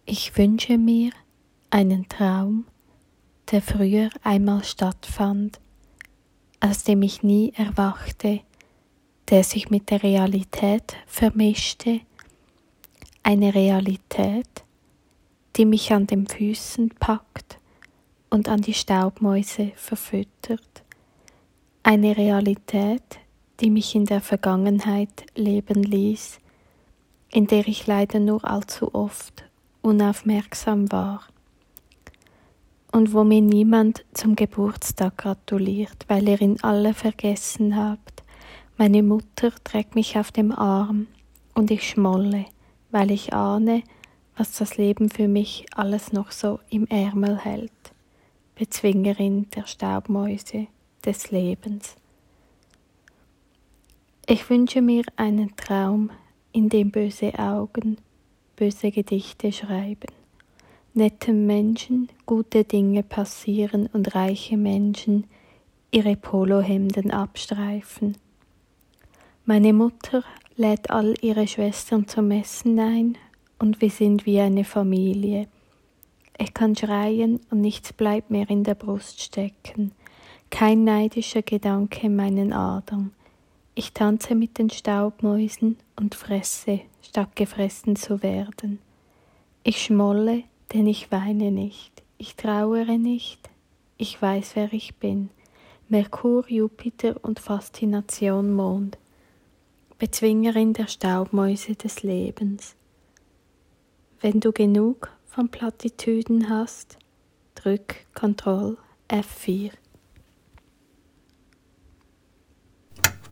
Ich wünsche mir einen Traum, der früher einmal stattfand, aus dem ich nie erwachte, der sich mit der Realität vermischte, eine Realität, die mich an den Füßen packt und an die Staubmäuse verfüttert, eine Realität, die mich in der Vergangenheit leben ließ, in der ich leider nur allzu oft unaufmerksam war und wo mir niemand zum Geburtstag gratuliert, weil ihr ihn alle vergessen habt. Meine Mutter trägt mich auf dem Arm und ich schmolle, weil ich ahne, was das Leben für mich alles noch so im Ärmel hält. Bezwingerin der Staubmäuse des Lebens. Ich wünsche mir einen Traum, in dem böse Augen böse Gedichte schreiben, netten Menschen gute Dinge passieren und reiche Menschen ihre Polohemden abstreifen. Meine Mutter lädt all ihre Schwestern zum Essen ein und wir sind wie eine Familie. Ich kann schreien und nichts bleibt mehr in der Brust stecken, kein neidischer Gedanke in meinen Adern. Ich tanze mit den Staubmäusen und fresse, statt gefressen zu werden. Ich schmolle, denn ich weine nicht. Ich trauere nicht. Ich weiß, wer ich bin. Merkur, Jupiter und Faszination Mond. Bezwingerin der Staubmäuse des Lebens. Wenn du genug von Plattitüden hast, drück Ctrl F4.